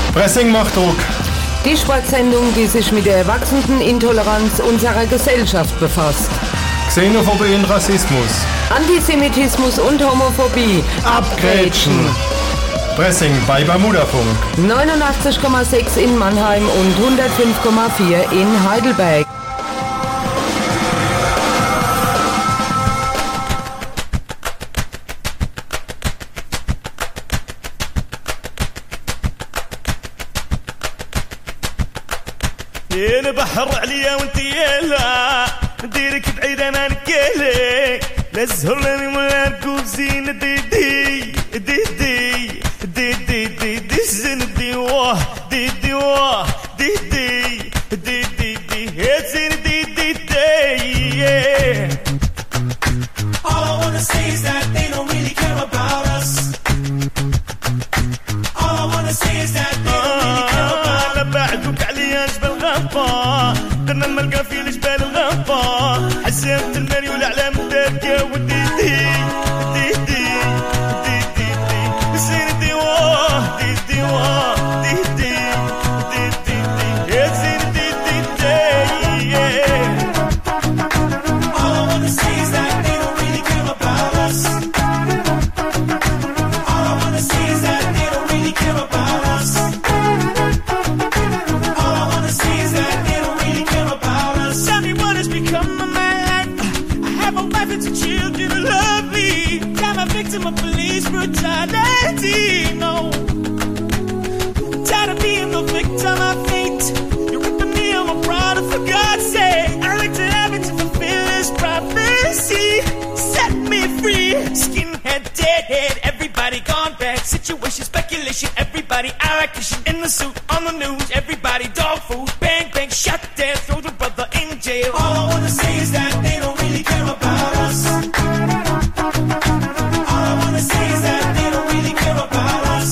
Pressing macht Druck. Die Sportsendung, die sich mit der wachsenden Intoleranz unserer Gesellschaft befasst. Xenophobie und Rassismus. Antisemitismus und Homophobie. Abgrätschen. Pressing bei Bermudafunk. 89,6 in Mannheim und 105,4 in Heidelberg. يا البحر عليا وانت يلا نديرك بعيد انا نكيلك لا الزهر لاني ولا نركب زين دي دي دي دي دي دي دي دي زين دي واه دي دي واه دي دي دي دي دي هي زين دي دي دي All I wanna say is that they don't really care about us. All I wanna say is that they don't really care about us. لا بعدوك عليا جبل غفا درنا الملقى في الجبال الغفا حسيت المالي والأعلام الداركة ودي دي دي دي دي دي دي زين دي واه دي دي واه دي دي دي دي دي يا زين دي دي دي All I wanna say is that they don't really care about us. All I wanna say is that they don't really care about us. All I wanna say is that they don't really care about us. Everyone has become a man. I have a wife and two children who love me. I'm a victim of police brutality. No, tired of being the victim of fate. You're ripping me on my product for God's sake. I like to have it to fulfill this prophecy. Set me free. Skinhead, deadhead, everybody gone bad. Situation, speculation, everybody allocation. In the suit, on the news, everybody dog food. Bang, bang, shot dead, throw the brother in jail. All I wanna say is that they don't really care about us. All I wanna say is that they don't really care about us.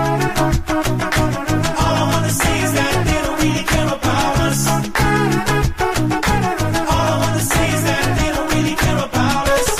All I wanna say is that they don't really care about us. All I wanna say is that they don't really care about us.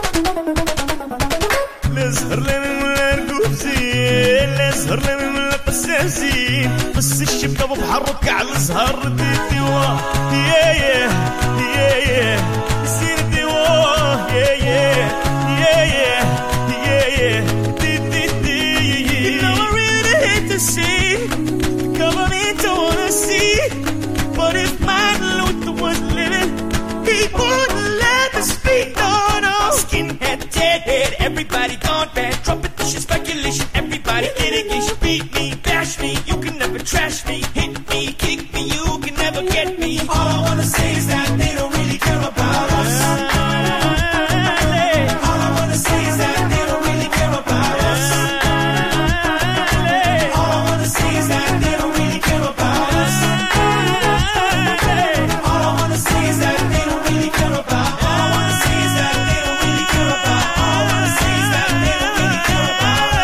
نسهر لنا ولا نقول زين نسهر لنا ولا قساسين بس الشبكة بحرك على الزهر دي ديواه يا يا يا يا زين ديواه يا يا يا يا يا يا دي دي دي You know I really hate to see the government don't wanna see But if Martin Luther was living he wouldn't let us speak no no Skinhead, deadhead, everybody gone bad Trumpetition, speculation, everybody litigation Beat me, bash me, you can never trash me Hit me, kick me, you can never get me All I wanna say is that they don't really care about us All I wanna say is that they don't really care about us All I wanna say is that they don't really care about us All I wanna say is that they don't really care about All I wanna say is that they don't really care about All I wanna say is that they don't really care about us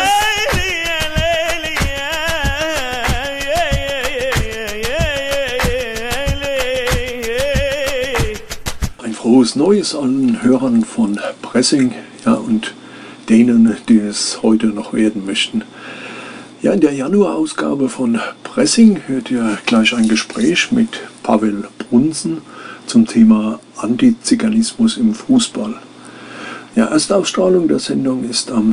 Ein frohes Neues allen Hörern von Pressing, ja, und denen, die es heute noch werden möchten. Ja, in der Januarausgabe von Pressing hört ihr gleich ein Gespräch mit Pavel Brunsen zum Thema Antiziganismus im Fußball. Ja, Erstausstrahlung der Sendung ist am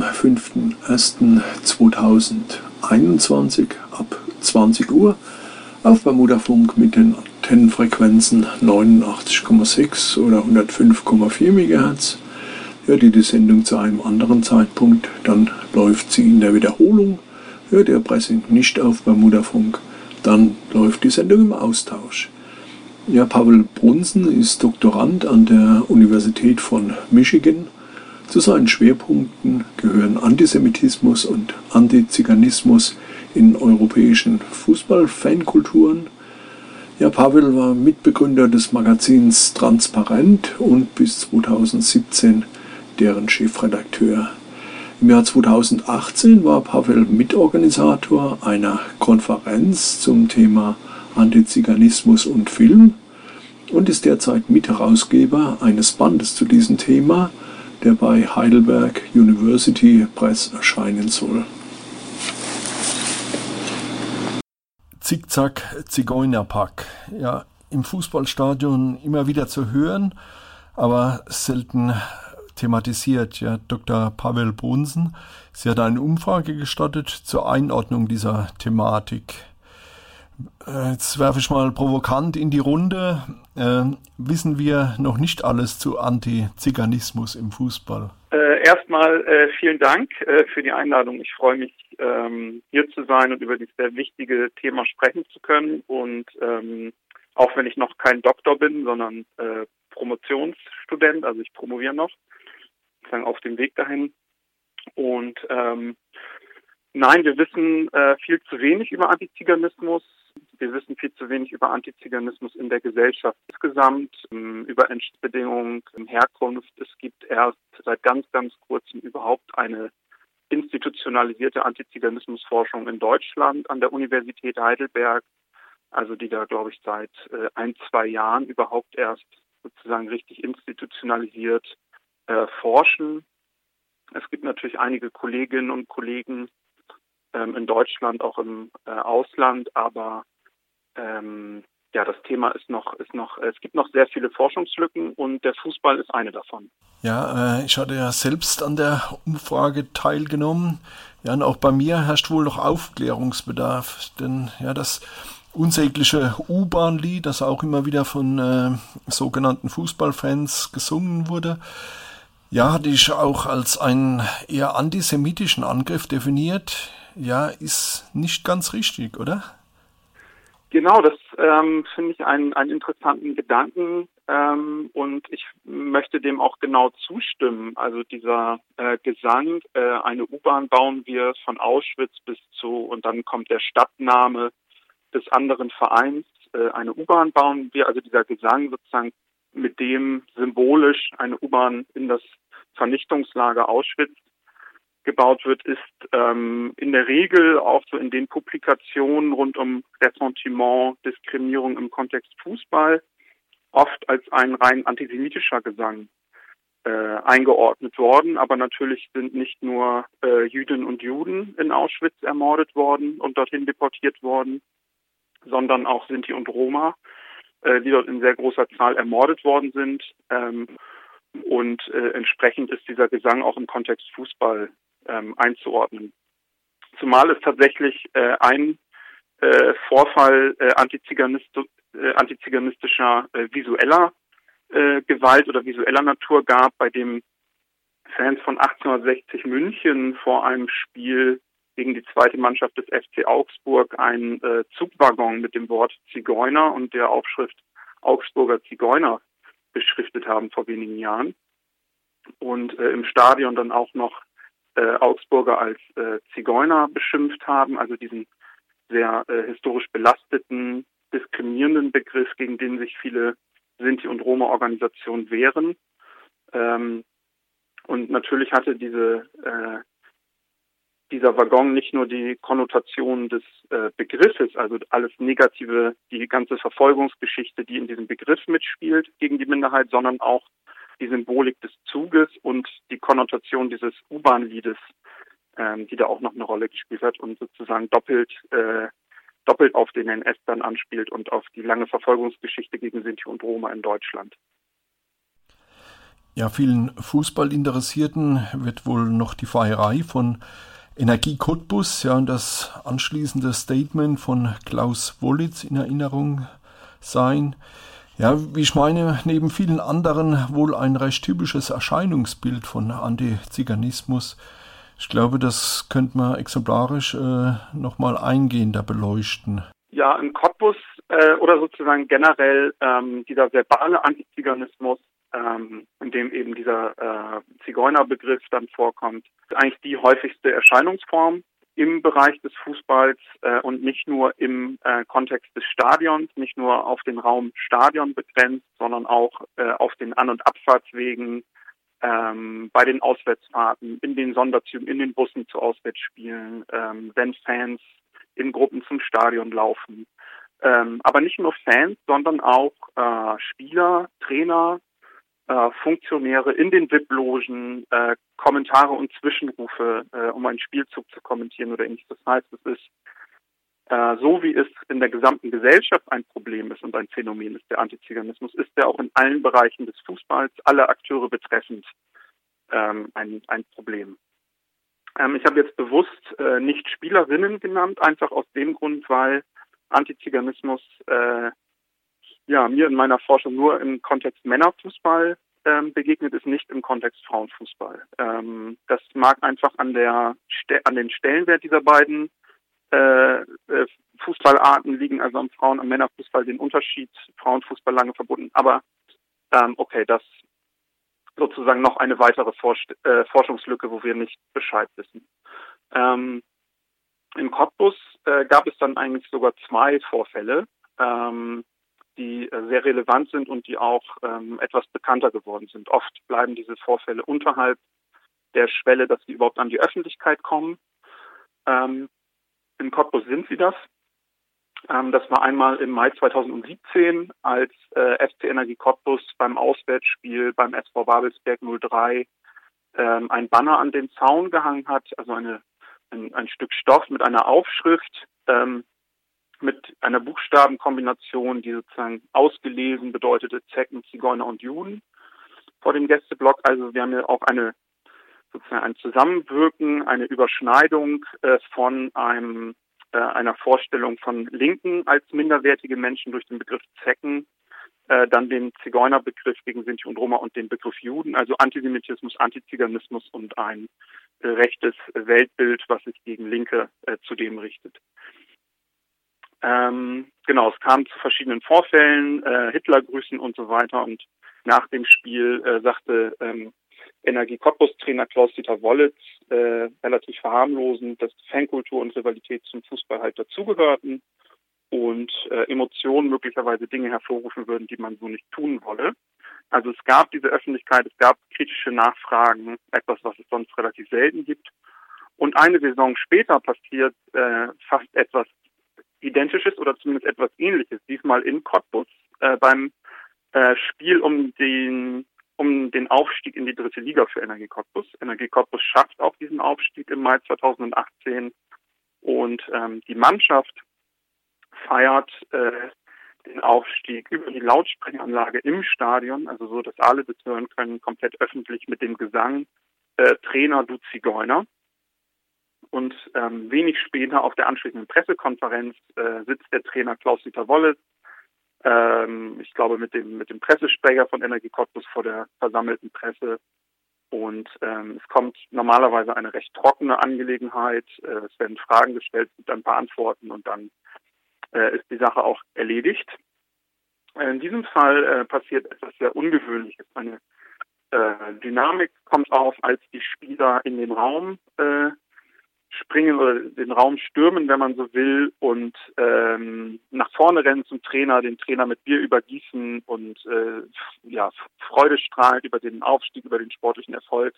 5.1.2021 ab 20 Uhr auf Bermudafunk mit den Antennenfrequenzen 89,6 oder 105,4 MHz. Hört ihr die Sendung zu einem anderen Zeitpunkt, dann läuft sie in der Wiederholung. Hört ihr Pressing nicht auf Bermudafunk, dann läuft die Sendung im Austausch. Ja, Pavel Brunsen ist Doktorand an der Universität von Michigan. Zu seinen Schwerpunkten gehören Antisemitismus und Antiziganismus in europäischen Fußball-Fankulturen. Ja, Pavel war Mitbegründer des Magazins Transparent und bis 2017 deren Chefredakteur. Im Jahr 2018 war Pavel Mitorganisator einer Konferenz zum Thema Antiziganismus und Film und ist derzeit Mitherausgeber eines Bandes zu diesem Thema, der bei Heidelberg University Press erscheinen soll. Zickzack-Zigeunerpack. Ja, im Fußballstadion immer wieder zu hören, aber selten thematisiert. Ja, Dr. Pavel Brunsen, Sie hat eine Umfrage gestartet zur Einordnung dieser Thematik. Jetzt werfe ich mal provokant in die Runde. Wissen wir noch nicht alles zu Antiziganismus im Fußball? Erstmal vielen Dank für die Einladung. Ich freue mich, hier zu sein und über dieses sehr wichtige Thema sprechen zu können. Und auch wenn ich noch kein Doktor bin, sondern Promotionsstudent, also ich promoviere noch, sozusagen auf dem Weg dahin. Und nein, wir wissen viel zu wenig über Antiziganismus. Wir wissen viel zu wenig über Antiziganismus in der Gesellschaft insgesamt, über Entstehungsbedingungen, Herkunft. Es gibt erst seit ganz, ganz kurzem überhaupt eine institutionalisierte Antiziganismusforschung in Deutschland an der Universität Heidelberg, also die da, glaube ich, seit 1-2 Jahren überhaupt erst sozusagen richtig institutionalisiert forschen. Es gibt natürlich einige Kolleginnen und Kollegen in Deutschland, auch im Ausland, aber das Thema es gibt noch sehr viele Forschungslücken und der Fußball ist eine davon. Ja, ich hatte ja selbst an der Umfrage teilgenommen. Ja, und auch bei mir herrscht wohl noch Aufklärungsbedarf, denn ja, das unsägliche U-Bahn-Lied, das auch immer wieder von sogenannten Fußballfans gesungen wurde, ja, hatte ich auch als einen eher antisemitischen Angriff definiert. Ja, ist nicht ganz richtig, oder? Genau, das finde ich einen interessanten Gedanken und ich möchte dem auch genau zustimmen. Also dieser Gesang, eine U-Bahn bauen wir von Auschwitz bis zu, und dann kommt der Stadtname des anderen Vereins, eine U-Bahn bauen wir, also dieser Gesang sozusagen, mit dem symbolisch eine U-Bahn in das Vernichtungslager Auschwitz gebaut wird, ist in der Regel auch so in den Publikationen rund um Ressentiment, Diskriminierung im Kontext Fußball oft als ein rein antisemitischer Gesang eingeordnet worden. Aber natürlich sind nicht nur Jüdinnen und Juden in Auschwitz ermordet worden und dorthin deportiert worden, sondern auch Sinti und Roma, die dort in sehr großer Zahl ermordet worden sind. Und entsprechend ist dieser Gesang auch im Kontext Fußball einzuordnen. Zumal es tatsächlich ein Vorfall antiziganistischer visueller Gewalt oder visueller Natur gab, bei dem Fans von 1860 München vor einem Spiel gegen die zweite Mannschaft des FC Augsburg einen Zugwaggon mit dem Wort Zigeuner und der Aufschrift Augsburger Zigeuner beschriftet haben vor wenigen Jahren und im Stadion dann auch noch Augsburger als Zigeuner beschimpft haben, also diesen sehr historisch belasteten, diskriminierenden Begriff, gegen den sich viele Sinti- und Roma-Organisationen wehren. Und natürlich hatte dieser Waggon nicht nur die Konnotation des Begriffes, also alles Negative, die ganze Verfolgungsgeschichte, die in diesem Begriff mitspielt gegen die Minderheit, sondern auch die Symbolik des Zuges und die Konnotation dieses U-Bahn-Liedes, die da auch noch eine Rolle gespielt hat und sozusagen doppelt auf den NS dann anspielt und auf die lange Verfolgungsgeschichte gegen Sinti und Roma in Deutschland. Ja, vielen Fußballinteressierten wird wohl noch die Feierei von Energie Cottbus, ja, und das anschließende Statement von Klaus Wollitz in Erinnerung sein. Ja, wie ich meine, neben vielen anderen wohl ein recht typisches Erscheinungsbild von Antiziganismus. Ich glaube, das könnte man exemplarisch nochmal eingehender beleuchten. Ja, in Cottbus oder sozusagen generell dieser verbale Antiziganismus, in dem eben dieser Zigeunerbegriff dann vorkommt, ist eigentlich die häufigste Erscheinungsform im Bereich des Fußballs und nicht nur im Kontext des Stadions, nicht nur auf den Raum Stadion begrenzt, sondern auch auf den An- und Abfahrtswegen, bei den Auswärtsfahrten, in den Sonderzügen, in den Bussen zu Auswärtsspielen, wenn Fans in Gruppen zum Stadion laufen. Aber nicht nur Fans, sondern auch Spieler, Trainer, Funktionäre in den VIP-Logen, Kommentare und Zwischenrufe, um einen Spielzug zu kommentieren oder ähnliches. Das heißt, es ist so wie es in der gesamten Gesellschaft ein Problem ist und ein Phänomen ist, der Antiziganismus, ist er auch in allen Bereichen des Fußballs, alle Akteure betreffend, ein Problem. Ich habe jetzt bewusst nicht Spielerinnen genannt, einfach aus dem Grund, weil Antiziganismus mir in meiner Forschung nur im Kontext Männerfußball begegnet ist, nicht im Kontext Frauenfußball. Das mag einfach an den Stellenwert dieser beiden Fußballarten liegen, also am Frauen- und Männerfußball den Unterschied, Frauenfußball lange verbunden, aber das sozusagen noch eine weitere Forschungslücke, wo wir nicht Bescheid wissen. In Cottbus gab es dann eigentlich sogar 2 Vorfälle, die sehr relevant sind und die auch etwas bekannter geworden sind. Oft bleiben diese Vorfälle unterhalb der Schwelle, dass sie überhaupt an die Öffentlichkeit kommen. In Cottbus sind sie das. Das war einmal im Mai 2017, als FC Energie Cottbus beim Auswärtsspiel beim SV Babelsberg 03 ein Banner an den Zaun gehangen hat, also ein Stück Stoff mit einer Aufschrift, mit einer Buchstabenkombination, die sozusagen ausgelesen bedeutete Zecken, Zigeuner und Juden vor dem Gästeblock. Also wir haben ja auch ein Zusammenwirken, eine Überschneidung von einer Vorstellung von Linken als minderwertige Menschen durch den Begriff Zecken, dann den Zigeunerbegriff gegen Sinti und Roma und den Begriff Juden, also Antisemitismus, Antiziganismus und ein rechtes Weltbild, was sich gegen Linke zudem richtet. Es kam zu verschiedenen Vorfällen, Hitlergrüßen und so weiter, und nach dem Spiel sagte Energie Cottbus-Trainer Klaus-Dieter Wollitz relativ verharmlosend, dass Fankultur und Rivalität zum Fußball halt dazugehörten und Emotionen möglicherweise Dinge hervorrufen würden, die man so nicht tun wolle. Also es gab diese Öffentlichkeit, es gab kritische Nachfragen, etwas, was es sonst relativ selten gibt. Und eine Saison später passiert fast etwas Identisches oder zumindest etwas Ähnliches, diesmal in Cottbus, beim Spiel um den Aufstieg in die 3. Liga für Energie Cottbus. Energie Cottbus schafft auch diesen Aufstieg im Mai 2018 und die Mannschaft feiert den Aufstieg über die Lautsprecheranlage im Stadion, also so, dass alle das hören können, komplett öffentlich mit dem Gesang Trainer, du Zigeuner. Und wenig später auf der anschließenden Pressekonferenz sitzt der Trainer Klaus-Dieter Wollitz, ich glaube mit dem Pressesprecher von Energie Cottbus vor der versammelten Presse. Und es kommt normalerweise eine recht trockene Angelegenheit. Es werden Fragen gestellt, es gibt ein paar Antworten und dann ist die Sache auch erledigt. In diesem Fall passiert etwas sehr Ungewöhnliches. Eine Dynamik kommt auf, als die Spieler in den Raum springen oder den Raum stürmen, wenn man so will, und nach vorne rennen zum Trainer, den Trainer mit Bier übergießen und Freude strahlt über den Aufstieg, über den sportlichen Erfolg.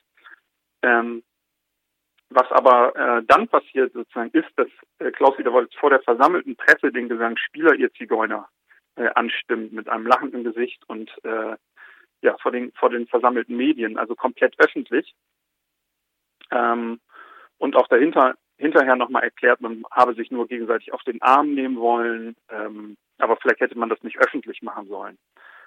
Was aber dann passiert sozusagen ist, dass Klaus-Dieter Wollitz vor der versammelten Presse den Gesang Spieler, ihr Zigeuner anstimmt mit einem lachenden Gesicht und vor den versammelten Medien, also komplett öffentlich. Und auch hinterher nochmal erklärt, man habe sich nur gegenseitig auf den Arm nehmen wollen, aber vielleicht hätte man das nicht öffentlich machen sollen.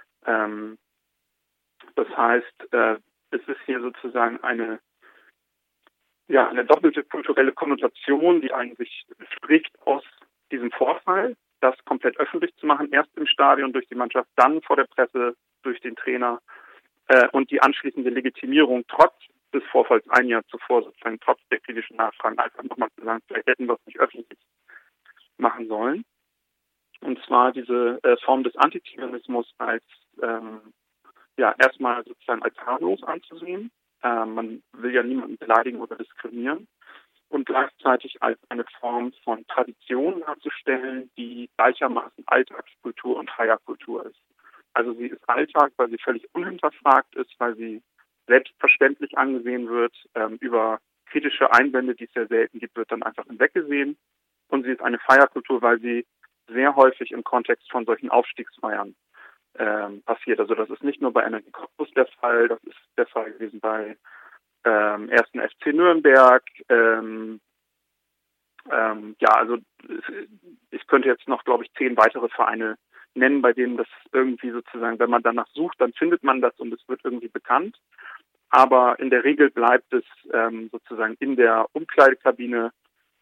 Das heißt, es ist hier sozusagen eine doppelte kulturelle Konnotation, die eigentlich spricht aus diesem Vorfall, das komplett öffentlich zu machen, erst im Stadion durch die Mannschaft, dann vor der Presse durch den Trainer und die anschließende Legitimierung trotz des Vorfalls ein Jahr zuvor, sozusagen trotz der kritischen Nachfragen, einfach nochmal zu sagen, vielleicht hätten wir es nicht öffentlich machen sollen. Und zwar diese Form des Antiziganismus als erstmal sozusagen als harmlos anzusehen. Man will ja niemanden beleidigen oder diskriminieren. Und gleichzeitig als eine Form von Tradition darzustellen, die gleichermaßen Alltagskultur und Feierkultur ist. Also sie ist Alltag, weil sie völlig unhinterfragt ist, weil sie selbstverständlich angesehen wird, über kritische Einwände, die es sehr selten gibt, wird dann einfach hinweggesehen. Und sie ist eine Feierkultur, weil sie sehr häufig im Kontext von solchen Aufstiegsfeiern passiert. Also das ist nicht nur bei Energie Cottbus der Fall, das ist der Fall gewesen bei 1. FC Nürnberg, also ich könnte jetzt noch, glaube ich, 10 weitere Vereine nennen, bei denen das irgendwie sozusagen, wenn man danach sucht, dann findet man das und es wird irgendwie bekannt. Aber in der Regel bleibt es sozusagen in der Umkleidekabine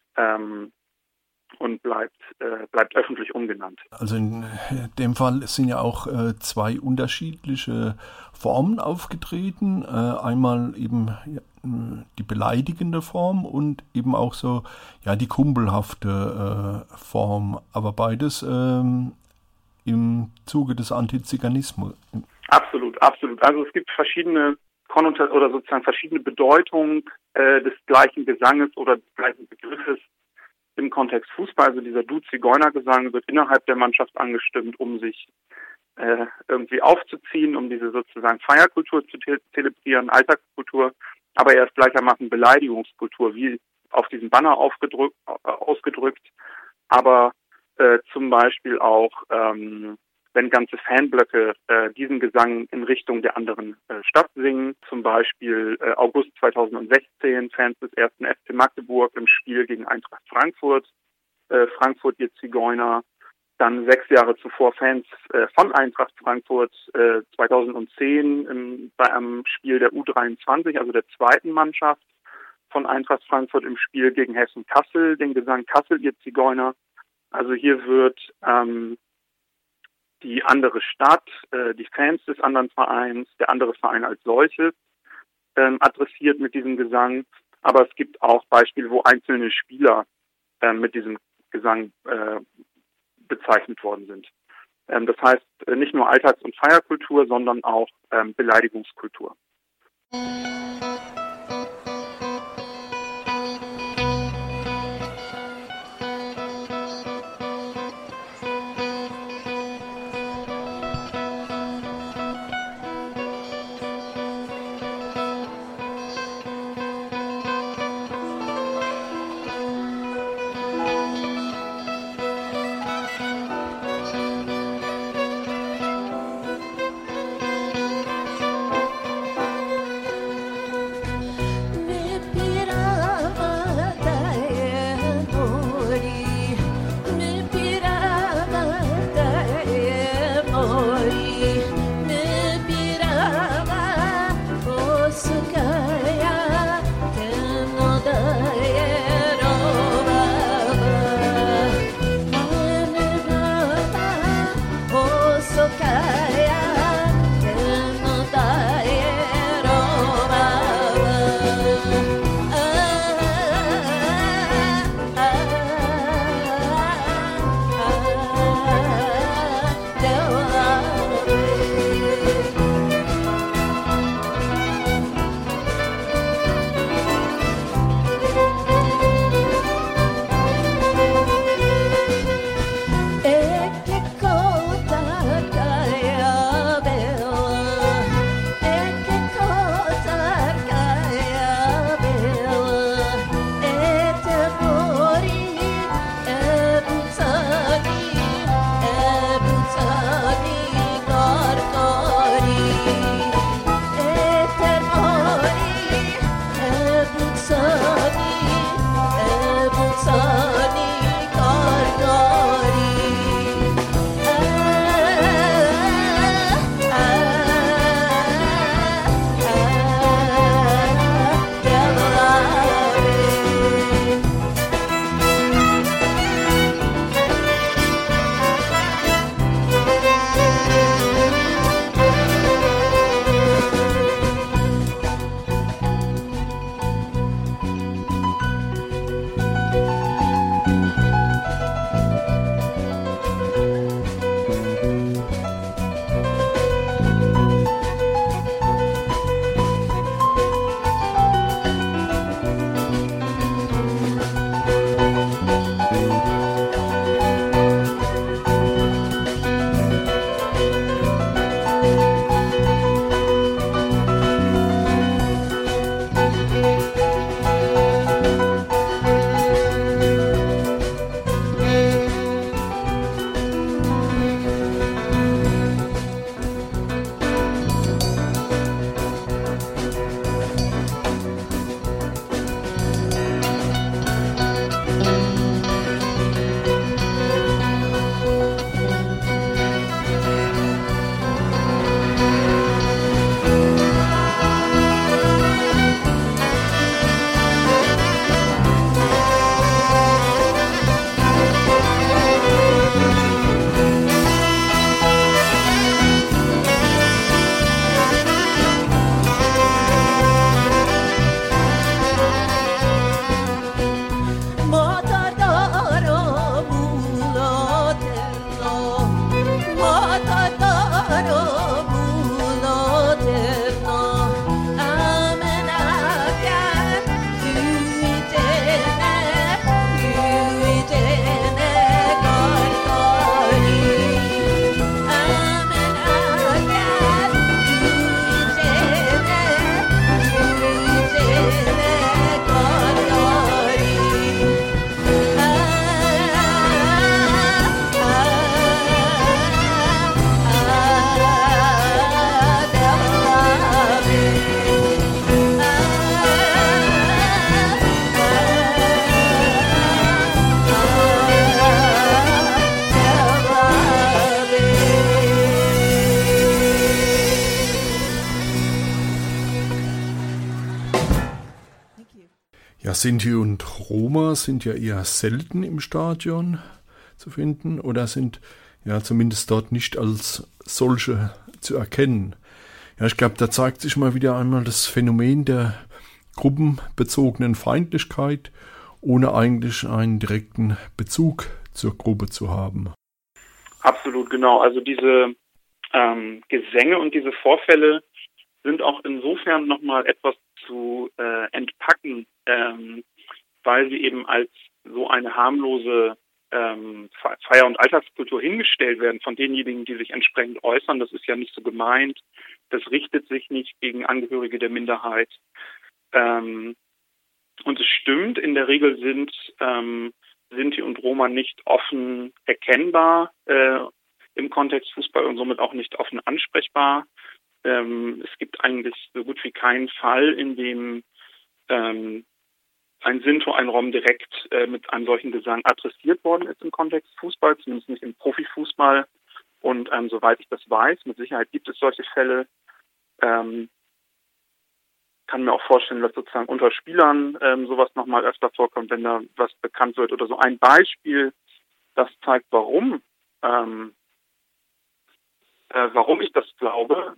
und bleibt öffentlich umgenannt. Also in dem Fall sind ja auch 2 unterschiedliche Formen aufgetreten. Einmal eben die beleidigende Form und eben auch so die kumpelhafte Form. Aber beides im Zuge des Antiziganismus. Absolut, absolut. Also es gibt verschiedene Konnotationen oder sozusagen verschiedene Bedeutungen des gleichen Gesanges oder des gleichen Begriffes im Kontext Fußball. Also dieser Du-Zigeuner-Gesang wird innerhalb der Mannschaft angestimmt, um sich irgendwie aufzuziehen, um diese sozusagen Feierkultur zu zelebrieren, Alltagskultur, aber er ist gleichermaßen Beleidigungskultur, wie auf diesem Banner ausgedrückt, aber zum Beispiel auch, wenn ganze Fanblöcke diesen Gesang in Richtung der anderen Stadt singen, zum Beispiel August 2016, Fans des 1. FC Magdeburg im Spiel gegen Eintracht Frankfurt, Frankfurt ihr Zigeuner, dann 6 Jahre zuvor Fans von Eintracht Frankfurt 2010 bei einem Spiel der U23, also der zweiten Mannschaft von Eintracht Frankfurt im Spiel gegen Hessen Kassel, den Gesang Kassel ihr Zigeuner. Also hier wird die andere Stadt, die Fans des anderen Vereins, der andere Verein als solches adressiert mit diesem Gesang. Aber es gibt auch Beispiele, wo einzelne Spieler mit diesem Gesang bezeichnet worden sind. Das heißt nicht nur Alltags- und Feierkultur, sondern auch Beleidigungskultur. Ja, Sinti und Roma sind ja eher selten im Stadion zu finden oder sind ja zumindest dort nicht als solche zu erkennen. Ja, ich glaube, da zeigt sich mal wieder einmal das Phänomen der gruppenbezogenen Feindlichkeit, ohne eigentlich einen direkten Bezug zur Gruppe zu haben. Absolut, genau. Also diese Gesänge und diese Vorfälle sind auch insofern nochmal etwas zu entpacken, weil sie eben als so eine harmlose Feier- und Alltagskultur hingestellt werden von denjenigen, die sich entsprechend äußern. Das ist ja nicht so gemeint. Das richtet sich nicht gegen Angehörige der Minderheit. Und es stimmt, in der Regel sind Sinti und Roma nicht offen erkennbar im Kontext Fußball und somit auch nicht offen ansprechbar. Es gibt eigentlich so gut wie keinen Fall, in dem ein Sinto, ein Rom direkt mit einem solchen Gesang adressiert worden ist im Kontext Fußball, zumindest nicht im Profifußball. Und soweit ich das weiß, mit Sicherheit gibt es solche Fälle. Kann mir auch vorstellen, dass sozusagen unter Spielern sowas nochmal öfter vorkommt, wenn da was bekannt wird oder so. Ein Beispiel, das zeigt, warum ich das glaube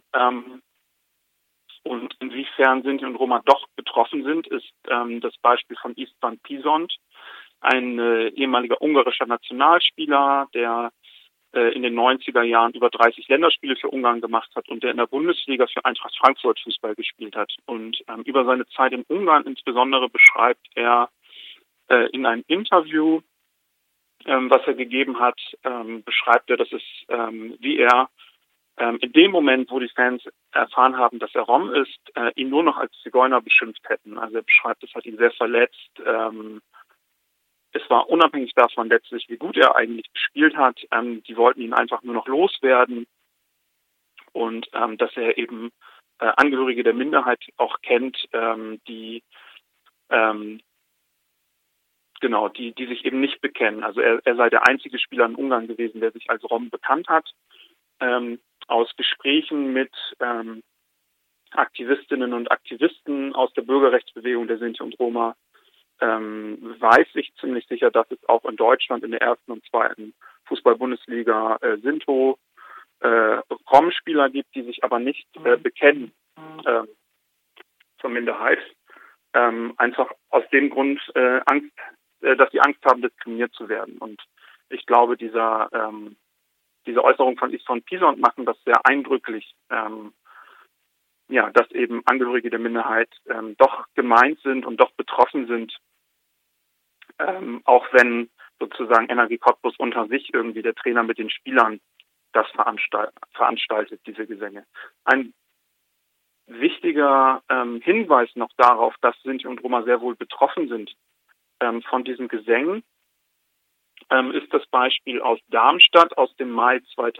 und inwiefern Sinti und Roma doch betroffen sind, ist das Beispiel von István Pisont, ein ehemaliger ungarischer Nationalspieler, der in den 90er Jahren über 30 Länderspiele für Ungarn gemacht hat und der in der Bundesliga für Eintracht Frankfurt Fußball gespielt hat. Und über seine Zeit in Ungarn insbesondere beschreibt er in einem Interview, was er gegeben hat, beschreibt er, dass es, wie er in dem Moment, wo die Fans erfahren haben, dass er Rom ist, ihn nur noch als Zigeuner beschimpft hätten. Also er beschreibt, das hat ihn sehr verletzt. Es war unabhängig davon letztlich, wie gut er eigentlich gespielt hat. Die wollten ihn einfach nur noch loswerden. Und dass er eben Angehörige der Minderheit auch kennt, die sich eben nicht bekennen. Also er sei der einzige Spieler in Ungarn gewesen, der sich als Rom bekannt hat. Aus Gesprächen mit Aktivistinnen und Aktivisten aus der Bürgerrechtsbewegung der Sinti und Roma weiß ich ziemlich sicher, dass es auch in Deutschland in der ersten und zweiten Fußball-Bundesliga Sinto Rom-Spieler gibt, die sich aber nicht bekennen zur Minderheit. Einfach aus dem Grund Angst, dass sie Angst haben, diskriminiert zu werden. Und ich glaube, diese Äußerung von István Pisont machen das sehr eindrücklich, dass eben Angehörige der Minderheit doch gemeint sind und doch betroffen sind, auch wenn sozusagen Energie Cottbus unter sich irgendwie der Trainer mit den Spielern das veranstaltet, diese Gesänge. Ein wichtiger Hinweis noch darauf, dass Sinti und Roma sehr wohl betroffen sind von diesen Gesängen, ist das Beispiel aus Darmstadt aus dem Mai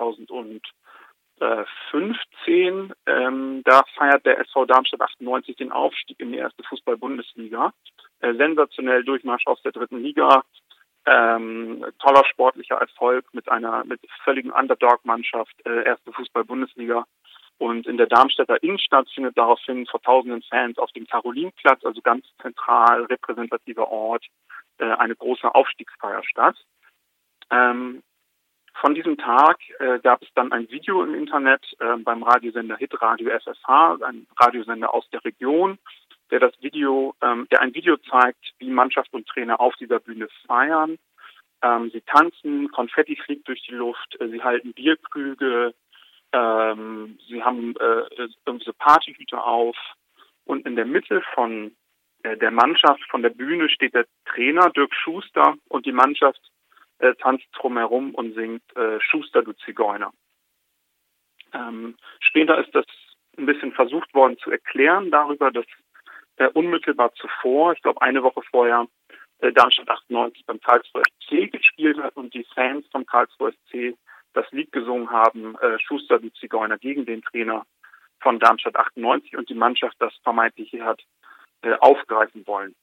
2015. Da feiert der SV Darmstadt 98 den Aufstieg in die erste Fußball-Bundesliga. Sensationell Durchmarsch aus der dritten Liga. Toller sportlicher Erfolg mit völligen Underdog-Mannschaft, erste Fußball-Bundesliga. Und in der Darmstädter Innenstadt findet daraufhin vor tausenden Fans auf dem Karolinplatz, also ganz zentral repräsentativer Ort, eine große Aufstiegsfeier statt. Von diesem Tag gab es dann ein Video im Internet beim Radiosender Hitradio SSH, ein Radiosender aus der Region, der ein Video zeigt, wie Mannschaft und Trainer auf dieser Bühne feiern. Sie tanzen, Konfetti fliegt durch die Luft, sie halten Bierkrüge, sie haben irgendwie so Partyhüte auf und in der Mitte von der Mannschaft, von der Bühne steht der Trainer Dirk Schuster und die Mannschaft tanzt drumherum und singt Schuster, du Zigeuner. Später ist das ein bisschen versucht worden zu erklären darüber, dass unmittelbar zuvor, ich glaube eine Woche vorher, Darmstadt 98 beim Karlsruher SC gespielt hat und die Fans vom Karlsruher SC das Lied gesungen haben, Schuster, du Zigeuner, gegen den Trainer von Darmstadt 98 und die Mannschaft das vermeintliche hat aufgreifen wollen.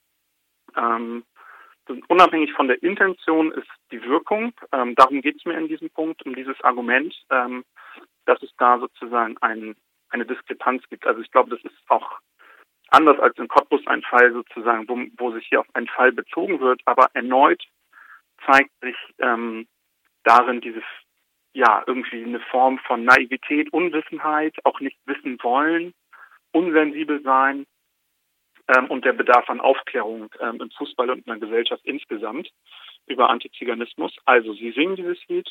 Unabhängig von der Intention ist die Wirkung, darum geht es mir in diesem Punkt, um dieses Argument, dass es da sozusagen eine Diskrepanz gibt. Also ich glaube, das ist auch anders als in Cottbus ein Fall sozusagen, wo sich hier auf einen Fall bezogen wird, aber erneut zeigt sich darin irgendwie eine Form von Naivität, Unwissenheit, auch nicht wissen wollen, unsensibel sein und der Bedarf an Aufklärung im Fußball und in der Gesellschaft insgesamt über Antiziganismus. Also sie singen dieses Lied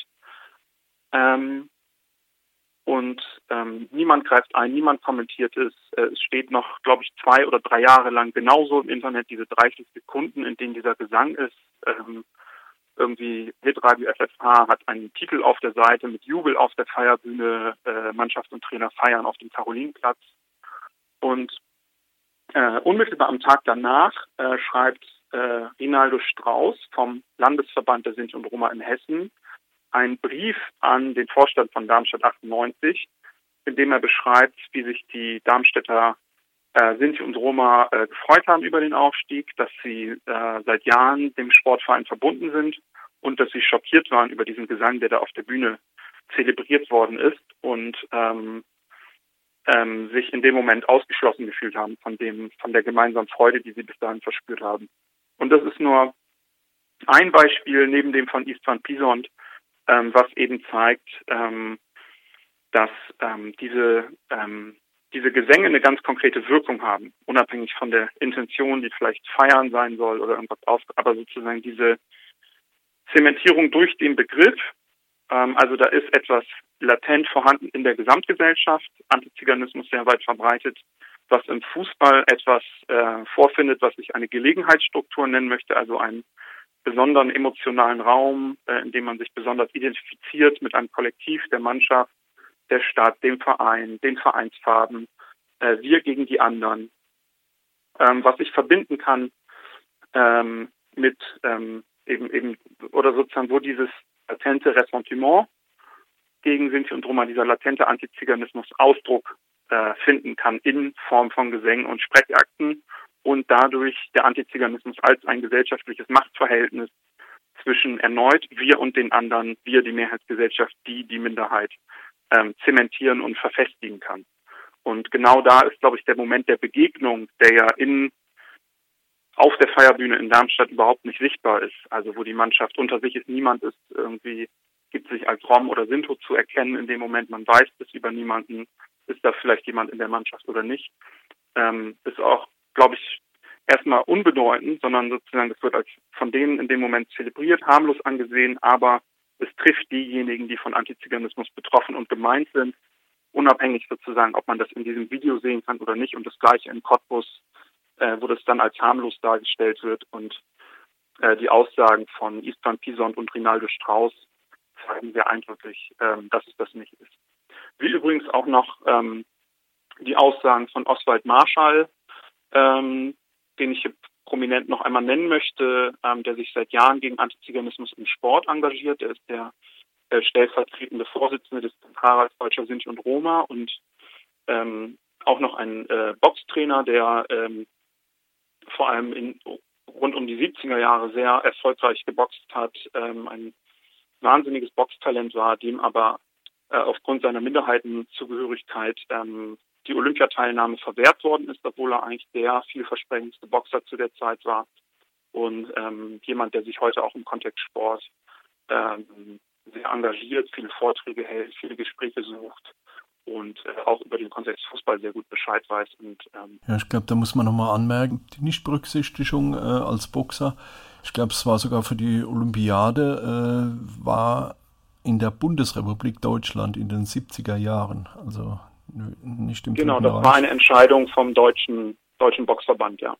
und niemand greift ein, niemand kommentiert es. Es steht noch, glaube ich, 2 oder 3 Jahre lang genauso im Internet, diese 30 Sekunden, in denen dieser Gesang ist. Irgendwie Hitradio FFH hat einen Titel auf der Seite mit Jubel auf der Feierbühne, Mannschaft und Trainer feiern auf dem Karolinenplatz. Und unmittelbar am Tag danach schreibt Rinaldo Strauß vom Landesverband der Sinti und Roma in Hessen einen Brief an den Vorstand von Darmstadt 98, in dem er beschreibt, wie sich die Darmstädter Sinti und Roma gefreut haben über den Aufstieg, dass sie seit Jahren dem Sportverein verbunden sind und dass sie schockiert waren über diesen Gesang, der da auf der Bühne zelebriert worden ist und sich in dem Moment ausgeschlossen gefühlt haben von der gemeinsamen Freude, die sie bis dahin verspürt haben. Und das ist nur ein Beispiel neben dem von Istvan Pisont, was eben zeigt, dass diese Gesänge eine ganz konkrete Wirkung haben, unabhängig von der Intention, die vielleicht feiern sein soll oder irgendwas aber sozusagen diese Zementierung durch den Begriff, also da ist etwas latent vorhanden in der Gesamtgesellschaft, Antiziganismus sehr weit verbreitet, was im Fußball etwas vorfindet, was ich eine Gelegenheitsstruktur nennen möchte, also einen besonderen emotionalen Raum, in dem man sich besonders identifiziert mit einem Kollektiv, der Mannschaft, der Stadt, dem Verein, den Vereinsfarben, wir gegen die anderen. Was ich verbinden kann mit eben oder sozusagen, wo dieses latente Ressentiment gegen Sinti und Roma, dieser latente Antiziganismus Ausdruck finden kann in Form von Gesängen und Sprechakten und dadurch der Antiziganismus als ein gesellschaftliches Machtverhältnis zwischen erneut wir und den anderen, wir die Mehrheitsgesellschaft, die Minderheit zementieren und verfestigen kann. Und genau da ist, glaube ich, der Moment der Begegnung, der ja auf der Feierbühne in Darmstadt überhaupt nicht sichtbar ist. Also wo die Mannschaft unter sich ist, niemand ist irgendwie, gibt sich als Rom oder Sinto zu erkennen in dem Moment, man weiß es über niemanden, ist da vielleicht jemand in der Mannschaft oder nicht. Ist auch, glaube ich, erstmal unbedeutend, sondern sozusagen es wird als von denen in dem Moment zelebriert, harmlos angesehen, aber es trifft diejenigen, die von Antiziganismus betroffen und gemeint sind, unabhängig sozusagen, ob man das in diesem Video sehen kann oder nicht. Und das Gleiche in Cottbus, wo das dann als harmlos dargestellt wird. Und die Aussagen von Istvan Pisont und Rinaldo Strauß zeigen sehr eindrücklich, dass es das nicht ist. Wie übrigens auch noch die Aussagen von Oswald Marschall, den ich hier prominent noch einmal nennen möchte, der sich seit Jahren gegen Antiziganismus im Sport engagiert. Er ist der stellvertretende Vorsitzende des Zentralrats Deutscher Sinti und Roma und auch noch ein Boxtrainer, der vor allem rund um die 70er Jahre sehr erfolgreich geboxt hat, ein wahnsinniges Boxtalent war, dem aber aufgrund seiner Minderheitenzugehörigkeit die Olympiateilnahme verwehrt worden ist, obwohl er eigentlich der vielversprechendste Boxer zu der Zeit war und jemand, der sich heute auch im Kontext Sport sehr engagiert, viele Vorträge hält, viele Gespräche sucht und auch über den Kontext Fußball sehr gut Bescheid weiß. Und ja, ich glaube, da muss man nochmal anmerken, die Nichtberücksichtigung als Boxer, ich glaube, es war sogar für die Olympiade, war in der Bundesrepublik Deutschland in den 70er Jahren, also nicht im Genau, das war eine Entscheidung vom Deutschen Boxverband, ja.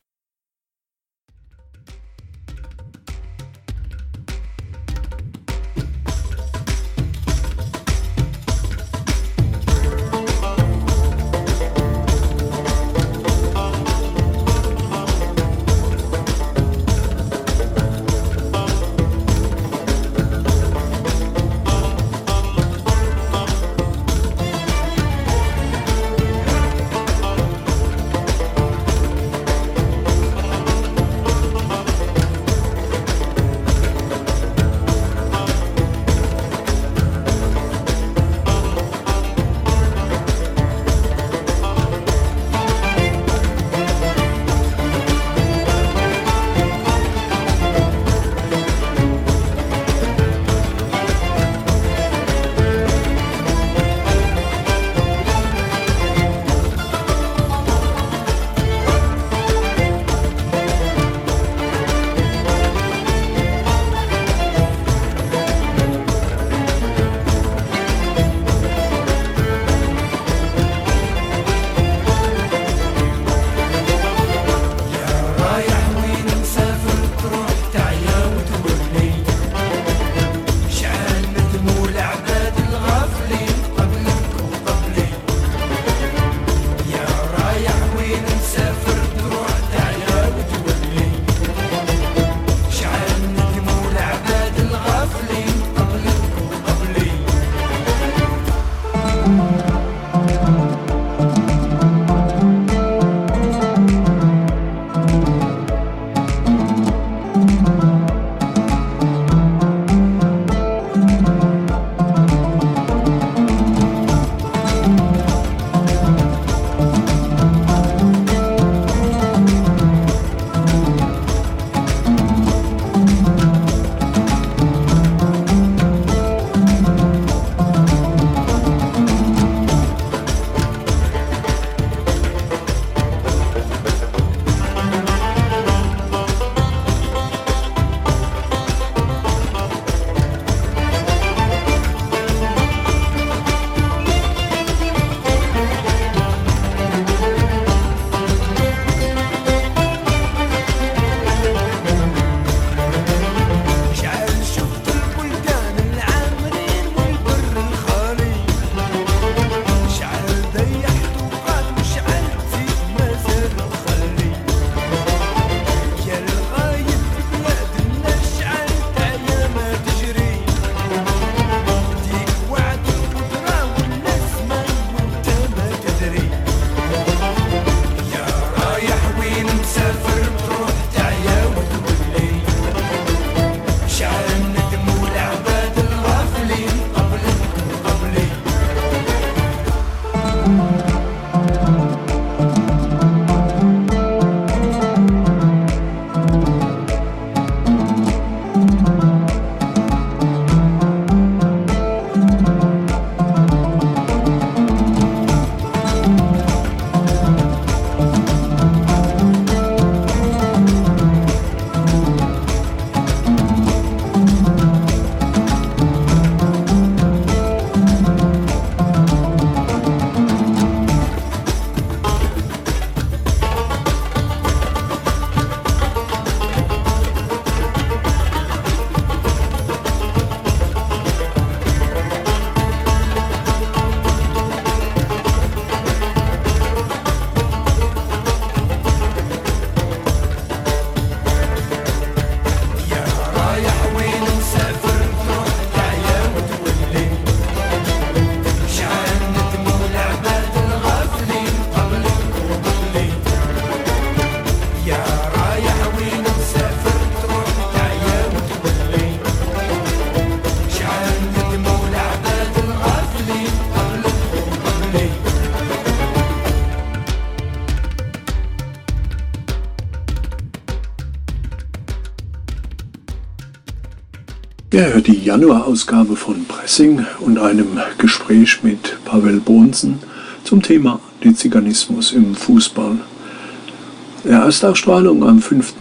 Ja, hört die Januarausgabe von Pressing und einem Gespräch mit Pavel Bonzen zum Thema Antiziganismus im Fußball. Erstausstrahlung am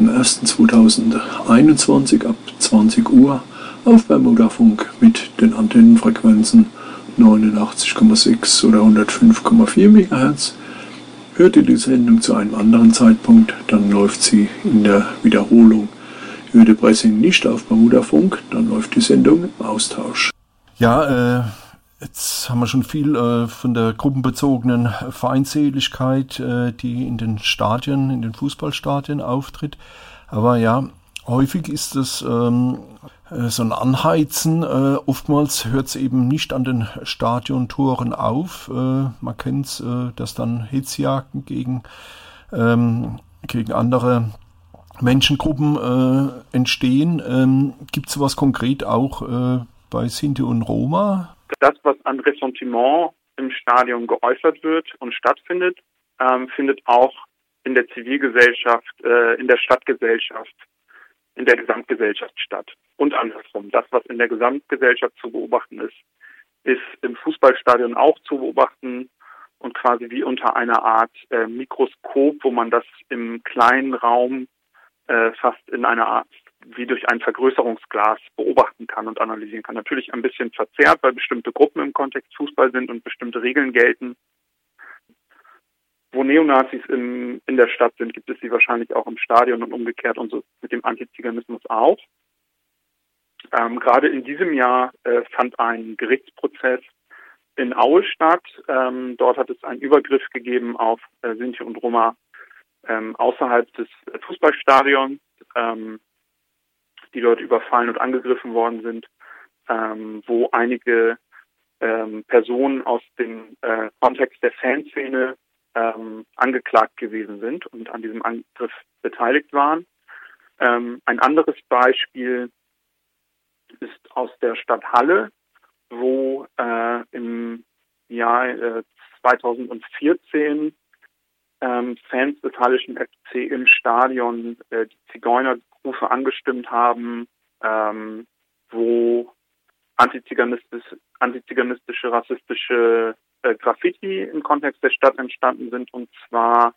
5.01.2021 ab 20 Uhr auf Bermudafunk mit den Antennenfrequenzen 89,6 oder 105,4 MHz. Hört ihr die Sendung zu einem anderen Zeitpunkt, dann läuft sie in der Wiederholung. Hört ihr Pressing nicht auf Bermudafunk, dann läuft die Sendung im Austausch. Ja, jetzt haben wir schon viel von der gruppenbezogenen Feindseligkeit, die in den Stadien, in den Fußballstadien auftritt. Aber ja, häufig ist es so ein Anheizen. Oftmals hört es eben nicht an den Stadiontoren auf. Man kennt es, dass dann Hetzjagden gegen andere Menschengruppen entstehen. Gibt es sowas konkret auch bei Sinti und Roma? Das, was an Ressentiment im Stadion geäußert wird und stattfindet, findet auch in der Zivilgesellschaft, in der Stadtgesellschaft, in der Gesamtgesellschaft statt. Und andersrum. Das, was in der Gesamtgesellschaft zu beobachten ist im Fußballstadion auch zu beobachten und quasi wie unter einer Art Mikroskop, wo man das im kleinen Raum fast in einer Art wie durch ein Vergrößerungsglas beobachten kann und analysieren kann. Natürlich ein bisschen verzerrt, weil bestimmte Gruppen im Kontext Fußball sind und bestimmte Regeln gelten. Wo Neonazis in der Stadt sind, gibt es sie wahrscheinlich auch im Stadion und umgekehrt und so mit dem Antiziganismus auch. Gerade in diesem Jahr fand ein Gerichtsprozess in Aue statt. Dort hat es einen Übergriff gegeben auf Sinti und Roma außerhalb des Fußballstadions, die dort überfallen und angegriffen worden sind, wo einige Personen aus dem Kontext der Fanszene angeklagt gewesen sind und an diesem Angriff beteiligt waren. Ein anderes Beispiel ist aus der Stadt Halle, wo im Jahr 2014 Fans des Hallischen FC im Stadion die Zigeunerrufe angestimmt haben, wo antiziganistische, rassistische Graffiti im Kontext der Stadt entstanden sind, und zwar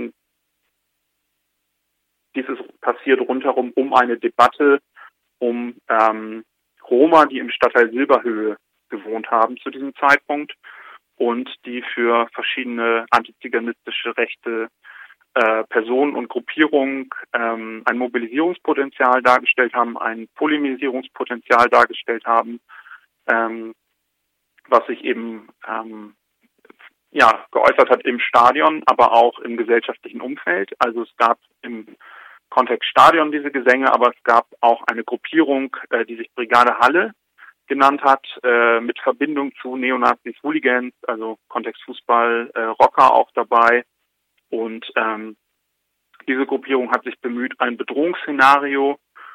dieses passiert rundherum um eine Debatte um Roma, die im Stadtteil Silberhöhe gewohnt haben zu diesem Zeitpunkt und die für verschiedene antiziganistische rechte Personen und Gruppierungen ein Mobilisierungspotenzial dargestellt haben, ein Polemisierungspotenzial dargestellt haben, was sich eben geäußert hat im Stadion, aber auch im gesellschaftlichen Umfeld. Also es gab im Kontext Stadion diese Gesänge, aber es gab auch eine Gruppierung, die sich Brigade Halle genannt hat, mit Verbindung zu Neonazis, Hooligans, also Kontext Fußball, Rocker auch dabei. Und diese Gruppierung hat sich bemüht, ein Bedrohungsszenario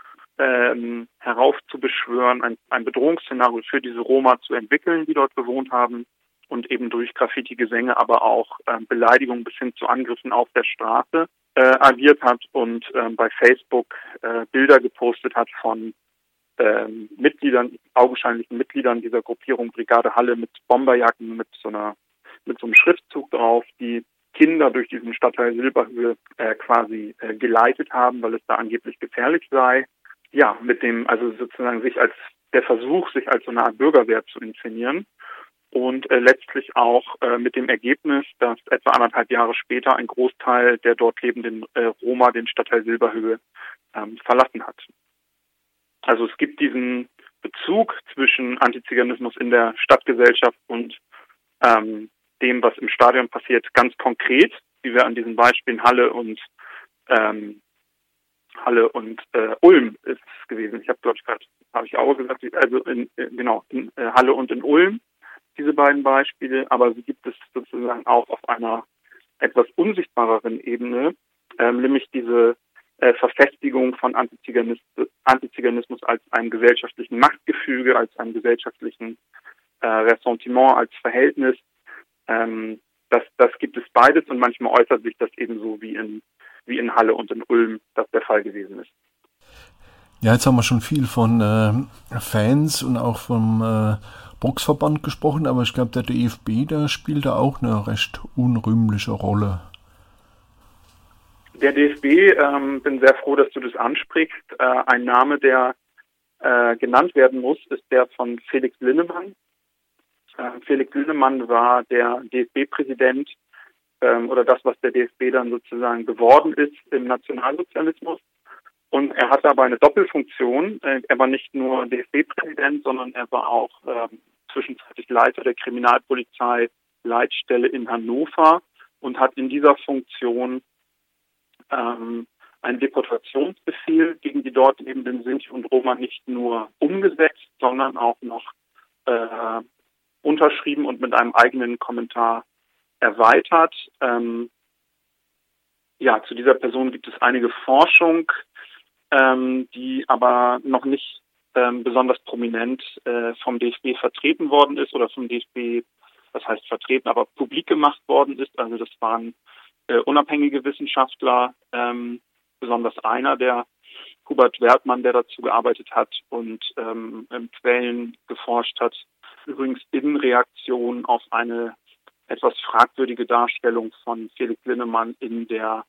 heraufzubeschwören, ein Bedrohungsszenario für diese Roma zu entwickeln, die dort gewohnt haben und eben durch Graffiti-Gesänge, aber auch Beleidigungen bis hin zu Angriffen auf der Straße agiert hat und bei Facebook Bilder gepostet hat von augenscheinlichen Mitgliedern dieser Gruppierung Brigade Halle mit Bomberjacken, mit so einem Schriftzug drauf, die Kinder durch diesen Stadtteil Silberhöhe quasi geleitet haben, weil es da angeblich gefährlich sei. Ja, also sozusagen sich als so eine Art Bürgerwehr zu inszenieren. Und letztlich auch mit dem Ergebnis, dass etwa 1,5 Jahre später ein Großteil der dort lebenden Roma den Stadtteil Silberhöhe verlassen hat. Also es gibt diesen Bezug zwischen Antiziganismus in der Stadtgesellschaft und dem, was im Stadion passiert, ganz konkret, wie wir an diesen Beispielen Halle und Ulm ist es gewesen. Ich habe, glaube ich, habe ich auch gesagt, also in Halle und in Ulm diese beiden Beispiele, aber sie gibt es sozusagen auch auf einer etwas unsichtbareren Ebene, nämlich diese Verfestigung von Antiziganismus als einem gesellschaftlichen Machtgefüge, als einem gesellschaftlichen Ressentiment, als Verhältnis. Das gibt es beides und manchmal äußert sich das ebenso wie in Halle und in Ulm das der Fall gewesen ist. Ja, jetzt haben wir schon viel von Fans und auch vom Boxverband gesprochen, aber ich glaube, der DFB, der spielt da auch eine recht unrühmliche Rolle. Der DFB, bin sehr froh, dass du das ansprichst. Ein Name, der genannt werden muss, ist der von Felix Linnemann. Felix Linnemann war der DFB-Präsident oder das, was der DFB dann sozusagen geworden ist im Nationalsozialismus. Und er hatte aber eine Doppelfunktion. Er war nicht nur DFB-Präsident, sondern er war auch zwischenzeitlich Leiter der Kriminalpolizei, Leitstelle in Hannover und hat in dieser Funktion einen Deportationsbefehl gegen die dort lebenden Sinti und Roma nicht nur umgesetzt, sondern auch noch unterschrieben und mit einem eigenen Kommentar erweitert. Zu dieser Person gibt es einige Forschung, die aber noch nicht besonders prominent vom DFB vertreten worden ist oder vom DFB, das heißt vertreten, aber publik gemacht worden ist. Also das waren unabhängige Wissenschaftler, besonders einer, der Hubert Wertmann, der dazu gearbeitet hat und Quellen geforscht hat. Übrigens in Reaktion auf eine etwas fragwürdige Darstellung von Felix Linnemann in der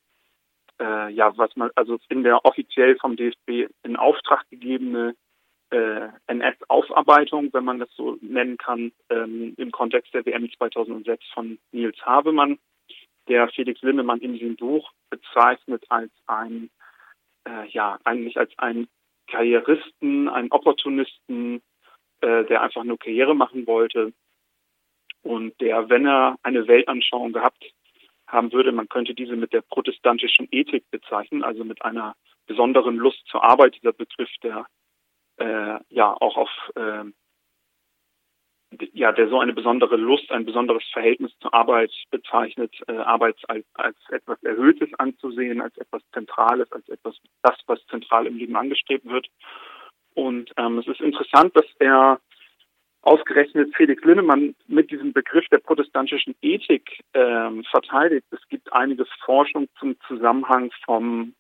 in der offiziell vom DFB in Auftrag gegebene NS-Aufarbeitung, wenn man das so nennen kann, im Kontext der WM 2006 von Nils Havemann, der Felix Linnemann in diesem Buch bezeichnet als eigentlich als einen Karrieristen, einen Opportunisten, der einfach nur Karriere machen wollte und der, wenn er eine Weltanschauung gehabt haben würde, man könnte diese mit der protestantischen Ethik bezeichnen, also mit einer besonderen Lust zur Arbeit, dieser Begriff, der der so eine besondere Lust, ein besonderes Verhältnis zur Arbeit bezeichnet, Arbeit als etwas Erhöhtes anzusehen, als etwas Zentrales, als etwas, das, was zentral im Leben angestrebt wird. Und es ist interessant, dass er ausgerechnet Felix Linnemann mit diesem Begriff der protestantischen Ethik verteidigt. Es gibt einige Forschung zum Zusammenhang von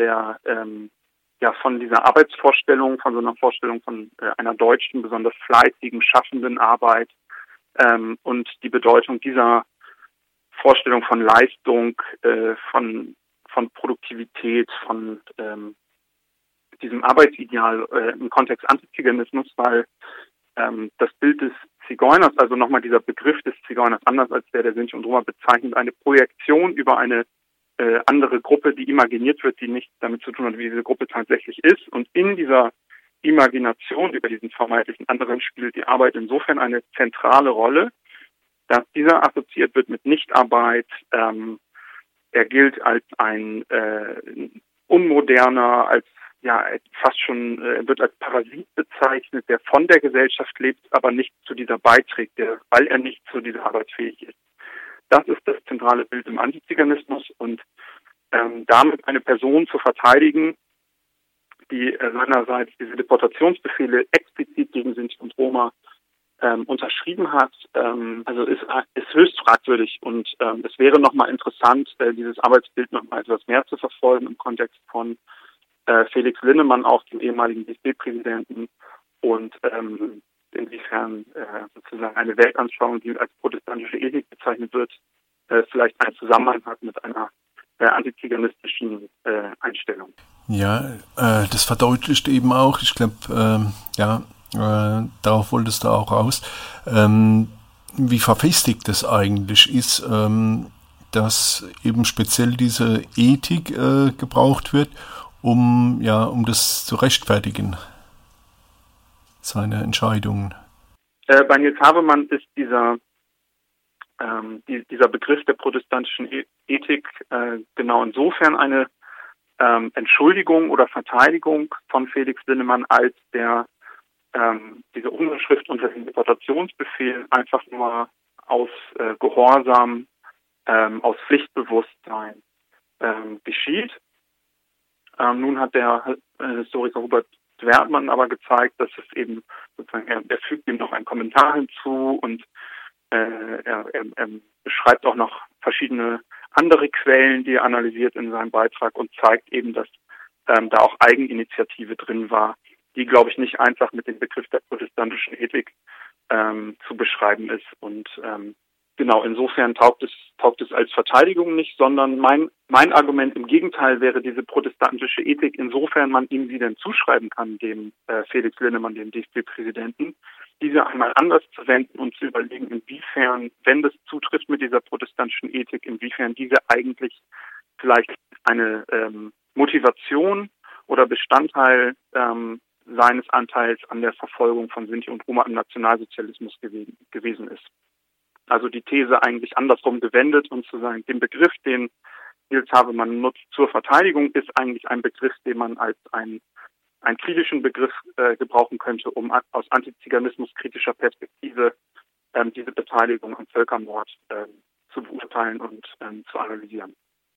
dieser Arbeitsvorstellung, von so einer Vorstellung von einer deutschen, besonders fleißigen, schaffenden Arbeit und die Bedeutung dieser Vorstellung von Leistung, von Produktivität, von diesem Arbeitsideal im Kontext Antiziganismus, weil das Bild des Zigeuners, also nochmal dieser Begriff des Zigeuners, anders als der Sinti und Roma, bezeichnet eine Projektion über eine andere Gruppe, die imaginiert wird, die nichts damit zu tun hat, wie diese Gruppe tatsächlich ist. Und in dieser Imagination über diesen vermeintlichen anderen spielt die Arbeit insofern eine zentrale Rolle, dass dieser assoziiert wird mit Nichtarbeit. Er gilt als ein unmoderner, als fast schon, wird als Parasit bezeichnet, der von der Gesellschaft lebt, aber nicht zu dieser beiträgt, weil er nicht zu dieser Arbeit fähig ist. Das ist das zentrale Bild im Antiziganismus und damit eine Person zu verteidigen, die seinerseits diese Deportationsbefehle explizit gegen Sinti und Roma unterschrieben hat, ist höchst fragwürdig und es wäre nochmal interessant, dieses Arbeitsbild nochmal etwas mehr zu verfolgen im Kontext von Felix Linnemann, auch dem ehemaligen DFB-Präsidenten und inwiefern sozusagen eine Weltanschauung, die als protestantische Ethik bezeichnet wird, vielleicht einen Zusammenhang hat mit einer antiziganistischen Einstellung. Ja, das verdeutlicht eben auch, ich glaube, darauf wolltest du auch raus, wie verfestigt das eigentlich ist, dass eben speziell diese Ethik gebraucht wird, um das zu rechtfertigen, seine Entscheidungen. Bei Nils Havemann ist dieser Begriff der protestantischen Ethik genau insofern eine Entschuldigung oder Verteidigung von Felix Linnemann, als diese Unterschrift unter dem Deportationsbefehl einfach nur aus Gehorsam, aus Pflichtbewusstsein geschieht. Nun hat der Historiker Hubert Wertmann aber gezeigt, dass es eben sozusagen, er fügt ihm noch einen Kommentar hinzu und er beschreibt auch noch verschiedene andere Quellen, die er analysiert in seinem Beitrag und zeigt eben, dass da auch Eigeninitiative drin war, die, glaube ich, nicht einfach mit dem Begriff der protestantischen Ethik zu beschreiben ist. Und genau, insofern taugt es als Verteidigung nicht, sondern mein Argument im Gegenteil wäre diese protestantische Ethik, insofern man ihm sie denn zuschreiben kann, dem Felix Linnemann, dem DFB-Präsidenten, diese einmal anders zu wenden und zu überlegen, inwiefern, wenn das zutrifft mit dieser protestantischen Ethik, inwiefern diese eigentlich vielleicht eine Motivation oder Bestandteil seines Anteils an der Verfolgung von Sinti und Roma im Nationalsozialismus gewesen ist. Also die These eigentlich andersrum gewendet und zu sagen, den Begriff, den Nils Havemann nutzt zur Verteidigung, ist eigentlich ein Begriff, den man als einen kritischen Begriff gebrauchen könnte, um aus antiziganismuskritischer Perspektive diese Beteiligung am Völkermord zu beurteilen und zu analysieren.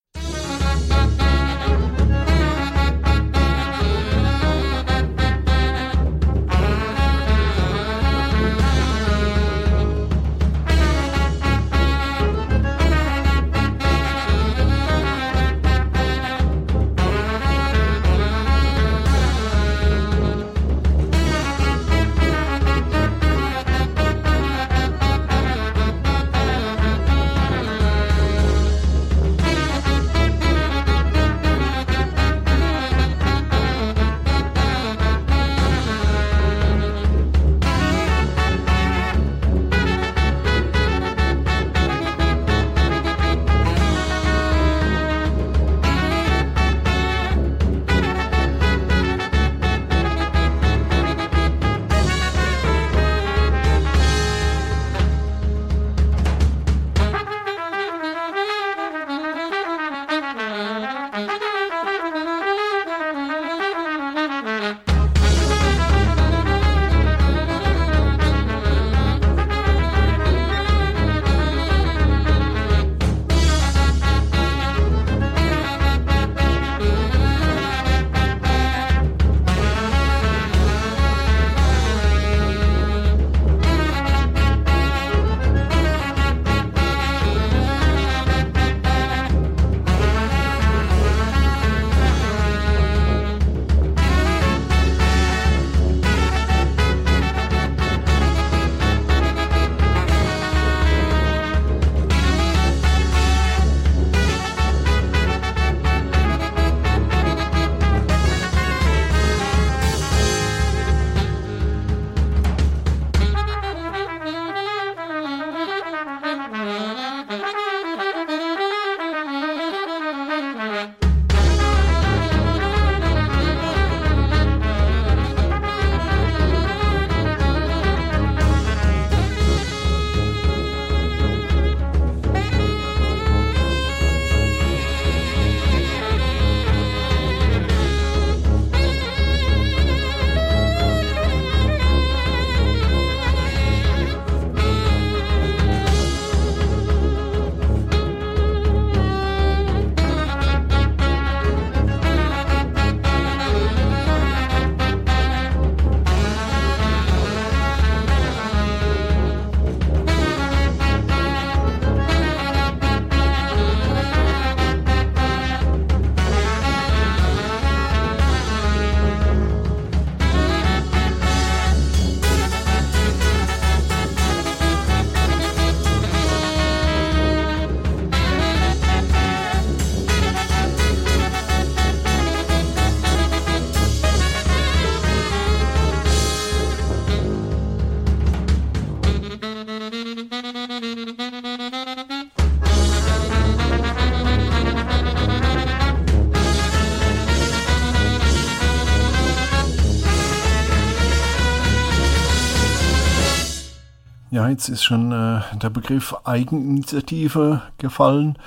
Ja, jetzt ist schon der Begriff Eigeninitiative gefallen.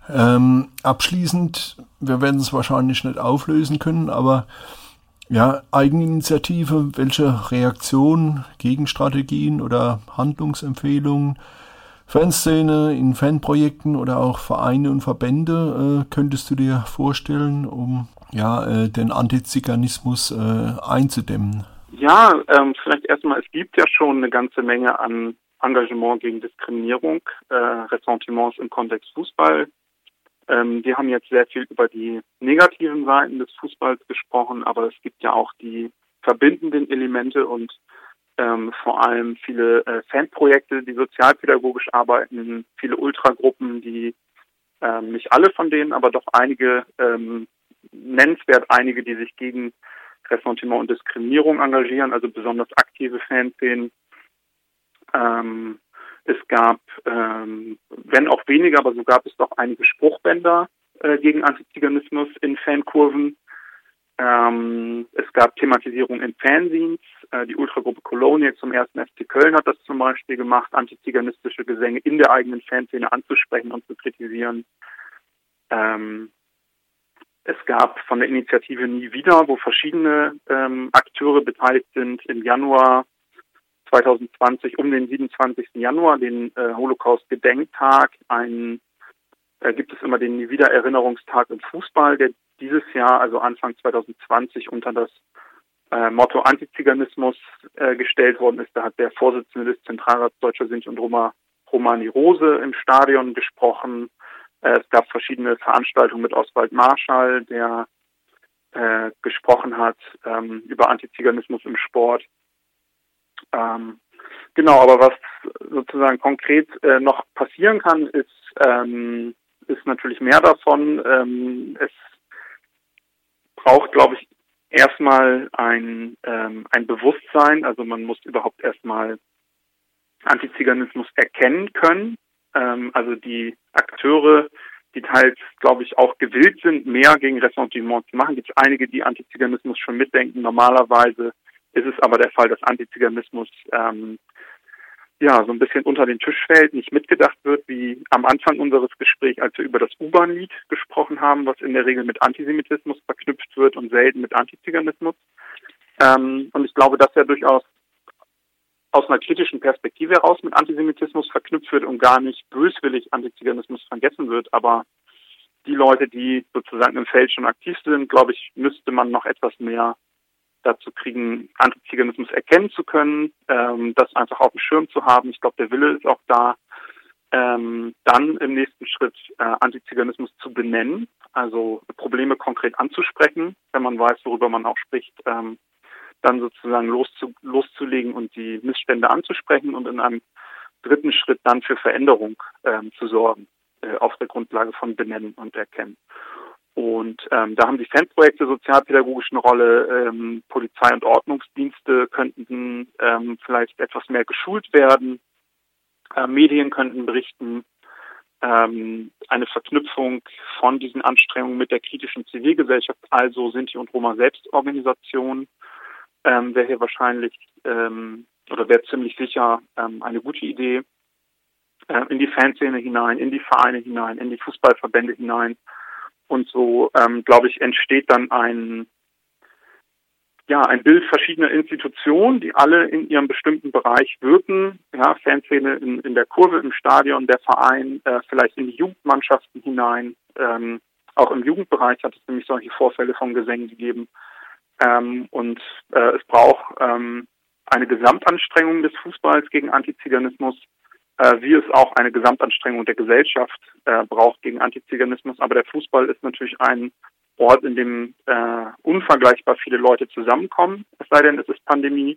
Abschließend, wir werden es wahrscheinlich nicht auflösen können, aber ja, Eigeninitiative, welche Reaktionen, Gegenstrategien oder Handlungsempfehlungen, Fanszene in Fanprojekten oder auch Vereine und Verbände könntest du dir vorstellen, um den Antiziganismus einzudämmen? Ja, vielleicht erstmal, es gibt ja schon eine ganze Menge an Engagement gegen Diskriminierung, Ressentiments im Kontext Fußball, wir haben jetzt sehr viel über die negativen Seiten des Fußballs gesprochen, aber es gibt ja auch die verbindenden Elemente und vor allem viele Fanprojekte, die sozialpädagogisch arbeiten, viele Ultragruppen, die nicht alle von denen, aber doch einige, nennenswert einige, die sich gegen Ressentiment und Diskriminierung engagieren, also besonders aktive Fanszenen. Es gab, wenn auch weniger, aber so gab es doch einige Spruchbänder gegen Antiziganismus in Fankurven. Es gab Thematisierung in Fanzines. Die Ultragruppe Cologne zum 1. FC Köln hat das zum Beispiel gemacht, antiziganistische Gesänge in der eigenen Fanszene anzusprechen und zu kritisieren. Es gab von der Initiative Nie wieder, wo verschiedene Akteure beteiligt sind, im Januar 2020 um den 27. Januar, den Holocaust-Gedenktag. Gibt es immer den Nie wieder Erinnerungstag im Fußball, der dieses Jahr, also Anfang 2020, unter das Motto Antiziganismus gestellt worden ist. Da hat der Vorsitzende des Zentralrats Deutscher Sinti und Roma, Romani Rose, im Stadion gesprochen. Es gab verschiedene Veranstaltungen mit Oswald Marschall, der gesprochen hat über Antiziganismus im Sport. Genau, aber was sozusagen konkret noch passieren kann, ist natürlich mehr davon. Es braucht, glaube ich, erstmal ein Bewusstsein. Also man muss überhaupt erstmal Antiziganismus erkennen können. Also die Akteure, die teils, glaube ich, auch gewillt sind, mehr gegen Ressentiment zu machen. Gibt es einige, die Antiziganismus schon mitdenken. Normalerweise ist es aber der Fall, dass Antiziganismus so ein bisschen unter den Tisch fällt, nicht mitgedacht wird, wie am Anfang unseres Gesprächs, als wir über das U-Bahn-Lied gesprochen haben, was in der Regel mit Antisemitismus verknüpft wird und selten mit Antiziganismus. Und ich glaube, dass er durchaus aus einer kritischen Perspektive heraus mit Antisemitismus verknüpft wird und gar nicht böswillig Antiziganismus vergessen wird. Aber die Leute, die sozusagen im Feld schon aktiv sind, glaube ich, müsste man noch etwas mehr dazu kriegen, Antiziganismus erkennen zu können, das einfach auf dem Schirm zu haben. Ich glaube, der Wille ist auch da, dann im nächsten Schritt Antiziganismus zu benennen, also Probleme konkret anzusprechen, wenn man weiß, worüber man auch spricht, dann sozusagen loszulegen und die Missstände anzusprechen und in einem dritten Schritt dann für Veränderung zu sorgen, auf der Grundlage von Benennen und Erkennen. Und da haben die Fanprojekte sozialpädagogisch eine Rolle. Polizei- und Ordnungsdienste könnten vielleicht etwas mehr geschult werden. Medien könnten berichten. Eine Verknüpfung von diesen Anstrengungen mit der kritischen Zivilgesellschaft, also Sinti und Roma Selbstorganisation, wäre hier wahrscheinlich oder wäre ziemlich sicher eine gute Idee. In die Fanszene hinein, in die Vereine hinein, in die Fußballverbände hinein. Und so, glaube ich, entsteht dann ein Bild verschiedener Institutionen, die alle in ihrem bestimmten Bereich wirken. Ja, Fanszene in der Kurve, im Stadion, der Verein, vielleicht in die Jugendmannschaften hinein. Auch im Jugendbereich hat es nämlich solche Vorfälle von Gesängen gegeben. Und es braucht eine Gesamtanstrengung des Fußballs gegen Antiziganismus, wie es auch eine Gesamtanstrengung der Gesellschaft braucht gegen Antiziganismus. Aber der Fußball ist natürlich ein Ort, in dem unvergleichbar viele Leute zusammenkommen, es sei denn, es ist Pandemie.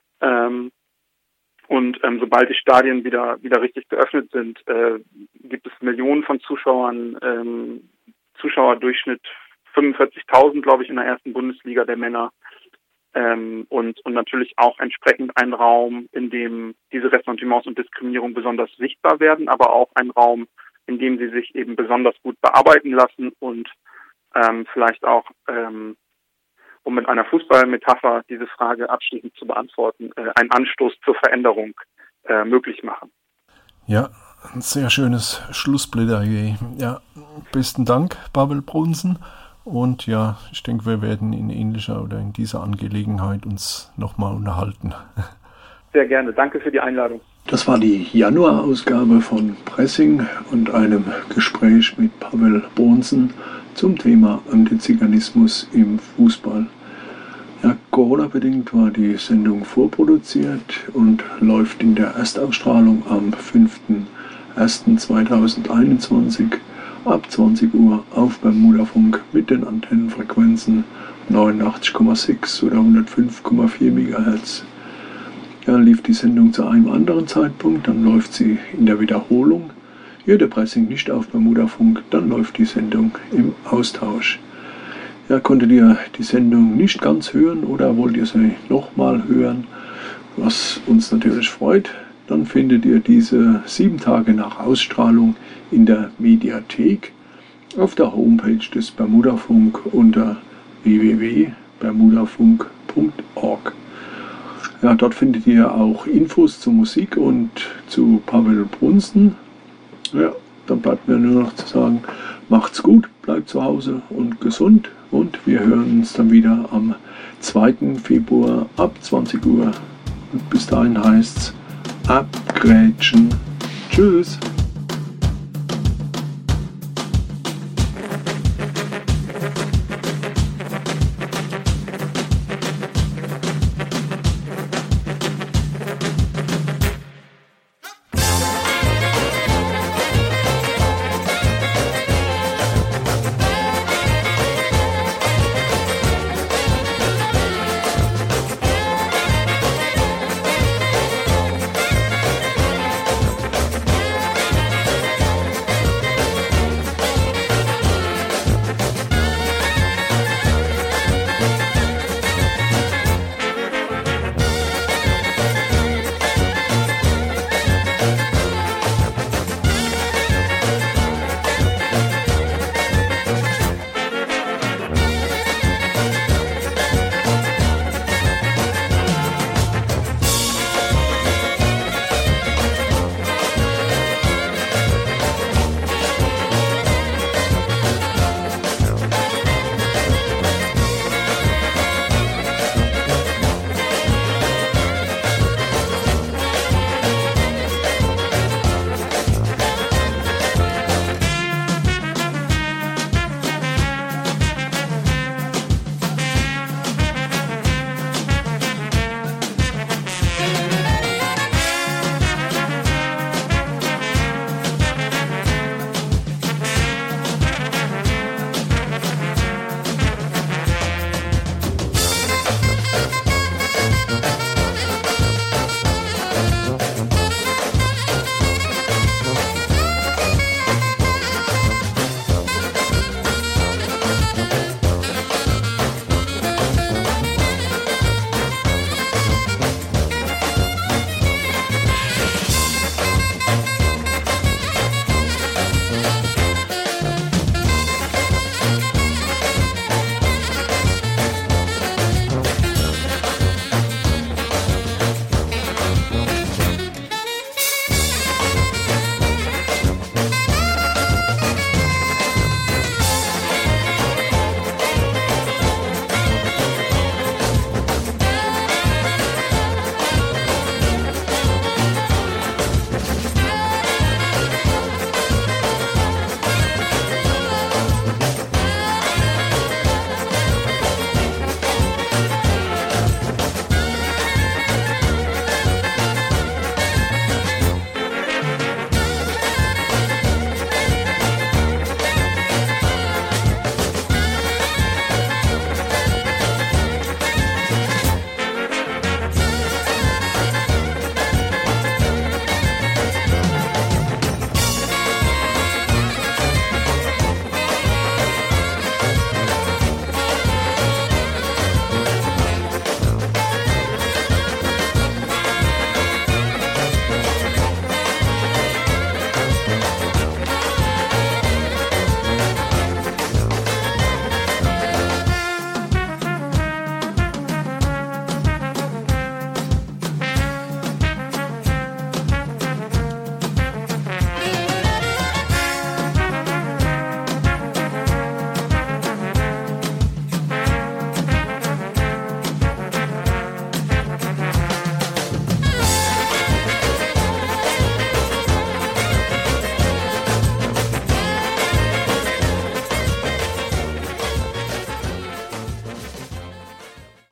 Und sobald die Stadien wieder richtig geöffnet sind, gibt es Millionen von Zuschauern, Zuschauerdurchschnitt 45.000, glaube ich, in der ersten Bundesliga der Männer. Und natürlich auch entsprechend ein Raum, in dem diese Ressentiments und Diskriminierung besonders sichtbar werden, aber auch ein Raum, in dem sie sich eben besonders gut bearbeiten lassen und vielleicht auch, um mit einer Fußballmetapher diese Frage abschließend zu beantworten, einen Anstoß zur Veränderung möglich machen. Ja, ein sehr schönes Schlussplädoyer. Ja, besten Dank, Pavel Brunsen. Und ja, ich denke, wir werden in ähnlicher oder in dieser Angelegenheit uns nochmal unterhalten. Sehr gerne. Danke für die Einladung. Das war die Januarausgabe von Pressing und einem Gespräch mit Pavel Brunsen zum Thema Antiziganismus im Fußball. Ja, Corona-bedingt war die Sendung vorproduziert und läuft in der Erstausstrahlung am 5.1.2021 ab 20 Uhr auf Bermudafunk mit den Antennenfrequenzen 89,6 oder 105,4 MHz. Dann lief die Sendung zu einem anderen Zeitpunkt, dann läuft sie in der Wiederholung. Ihr der Pressing nicht auf Bermudafunk, dann läuft die Sendung im Austausch. Ja, konntet ihr die Sendung nicht ganz hören oder wollt ihr sie nochmal hören, was uns natürlich freut, dann findet ihr diese 7 Tage nach Ausstrahlung in der Mediathek auf der Homepage des Bermudafunk unter www.bermudafunk.org. Ja, dort findet ihr auch Infos zur Musik und zu Pavel Brunsten. Ja, dann bleibt mir nur noch zu sagen, macht's gut, bleibt zu Hause und gesund und wir hören uns dann wieder am 2. Februar ab 20 Uhr. Und bis dahin heißt's abgrätschen. Tschüss.